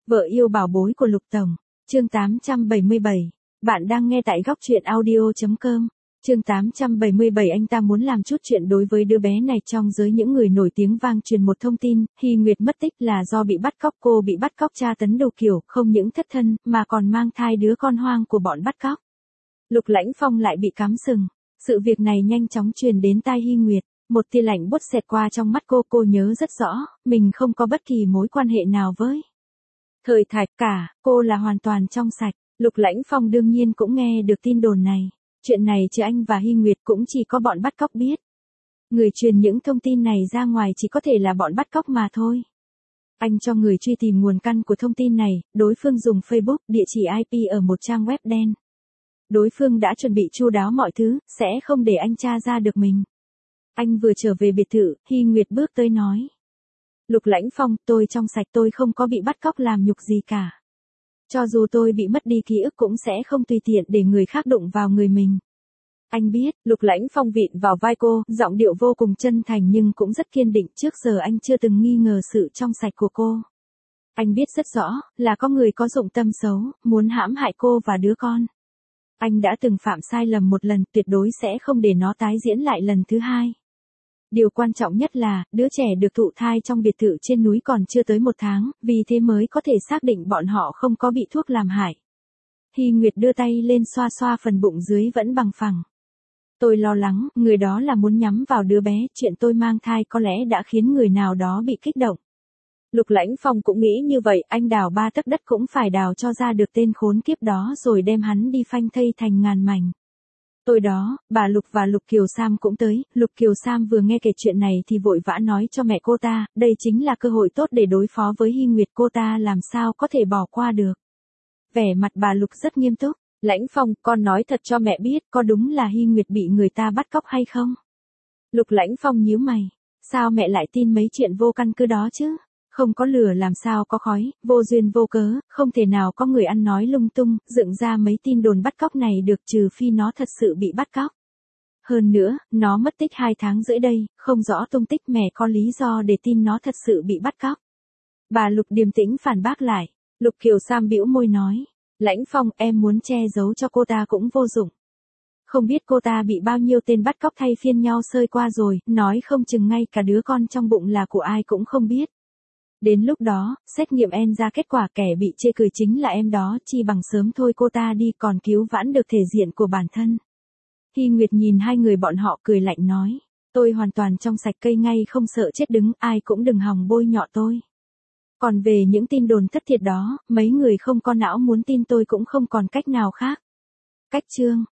Vợ yêu bảo bối của Lục Tổng. Chương 877. Bạn đang nghe tại góc truyện audio.com. Chương 877. Anh ta muốn làm chút chuyện đối với đứa bé này. Trong giới những người nổi tiếng vang truyền một thông tin, Hy Nguyệt mất tích là do bị bắt cóc. Cô bị bắt cóc tra tấn đủ kiểu, không những thất thân, mà còn mang thai đứa con hoang của bọn bắt cóc. Lục Lãnh Phong lại bị cắm sừng. Sự việc này nhanh chóng truyền đến tai Hy Nguyệt. Một tia lạnh buốt xẹt qua trong mắt cô nhớ rất rõ, mình không có bất kỳ mối quan hệ nào với Thời Thạch cả, cô là hoàn toàn trong sạch. Lục Lãnh Phong đương nhiên cũng nghe được tin đồn này. Chuyện này trừ anh và Hy Nguyệt cũng chỉ có bọn bắt cóc biết. Người truyền những thông tin này ra ngoài chỉ có thể là bọn bắt cóc mà thôi. Anh cho người truy tìm nguồn căn của thông tin này, đối phương dùng Facebook, địa chỉ IP ở một trang web đen. Đối phương đã chuẩn bị chu đáo mọi thứ, sẽ không để anh tra ra được mình. Anh vừa trở về biệt thự, Hy Nguyệt bước tới nói. Lục Lãnh Phong, tôi trong sạch, tôi không có bị bắt cóc làm nhục gì cả. Cho dù tôi bị mất đi ký ức cũng sẽ không tùy tiện để người khác đụng vào người mình. Anh biết, Lục Lãnh Phong vịn vào vai cô, giọng điệu vô cùng chân thành nhưng cũng rất kiên định. Trước giờ anh chưa từng nghi ngờ sự trong sạch của cô. Anh biết rất rõ, là có người có dụng tâm xấu, muốn hãm hại cô và đứa con. Anh đã từng phạm sai lầm một lần, tuyệt đối sẽ không để nó tái diễn lại lần thứ hai. Điều quan trọng nhất là, đứa trẻ được thụ thai trong biệt thự trên núi còn chưa tới 1 tháng, vì thế mới có thể xác định bọn họ không có bị thuốc làm hại. Hy Nguyệt đưa tay lên xoa xoa phần bụng dưới vẫn bằng phẳng. Tôi lo lắng, người đó là muốn nhắm vào đứa bé, chuyện tôi mang thai có lẽ đã khiến người nào đó bị kích động. Lục Lãnh Phong cũng nghĩ như vậy, anh đào 3 tấc đất cũng phải đào cho ra được tên khốn kiếp đó rồi đem hắn đi phanh thây thành ngàn mảnh. Tôi đó, bà Lục và Lục Kiều Sam cũng tới. Lục Kiều Sam vừa nghe kể chuyện này thì vội vã nói cho mẹ cô ta, đây chính là cơ hội tốt để đối phó với Hy Nguyệt, cô ta làm sao có thể bỏ qua được. Vẻ mặt bà Lục rất nghiêm túc. Lãnh Phong, con nói thật cho mẹ biết, có đúng là Hy Nguyệt bị người ta bắt cóc hay không? Lục Lãnh Phong nhíu mày. Sao mẹ lại tin mấy chuyện vô căn cứ đó chứ? Không có lửa làm sao có khói, vô duyên vô cớ, không thể nào có người ăn nói lung tung, dựng ra mấy tin đồn bắt cóc này được, trừ phi nó thật sự bị bắt cóc. Hơn nữa, nó mất tích 2 tháng rưỡi đây, không rõ tung tích, mẹ có lý do để tin nó thật sự bị bắt cóc. Bà Lục điềm tĩnh phản bác lại. Lục Kiều Sam bĩu môi nói. Lãnh Phong, em muốn che giấu cho cô ta cũng vô dụng. Không biết cô ta bị bao nhiêu tên bắt cóc thay phiên nhau sơi qua rồi, nói không chừng ngay cả đứa con trong bụng là của ai cũng không biết. Đến lúc đó, xét nghiệm en ra kết quả kẻ bị chê cười chính là em đó, chi bằng sớm thôi cô ta đi còn cứu vãn được thể diện của bản thân. Hy Nguyệt nhìn hai người bọn họ cười lạnh nói. Tôi hoàn toàn trong sạch, cây ngay không sợ chết đứng, ai cũng đừng hòng bôi nhọ tôi. Còn về những tin đồn thất thiệt đó, mấy người không có não muốn tin tôi cũng không còn cách nào khác. Cách chương.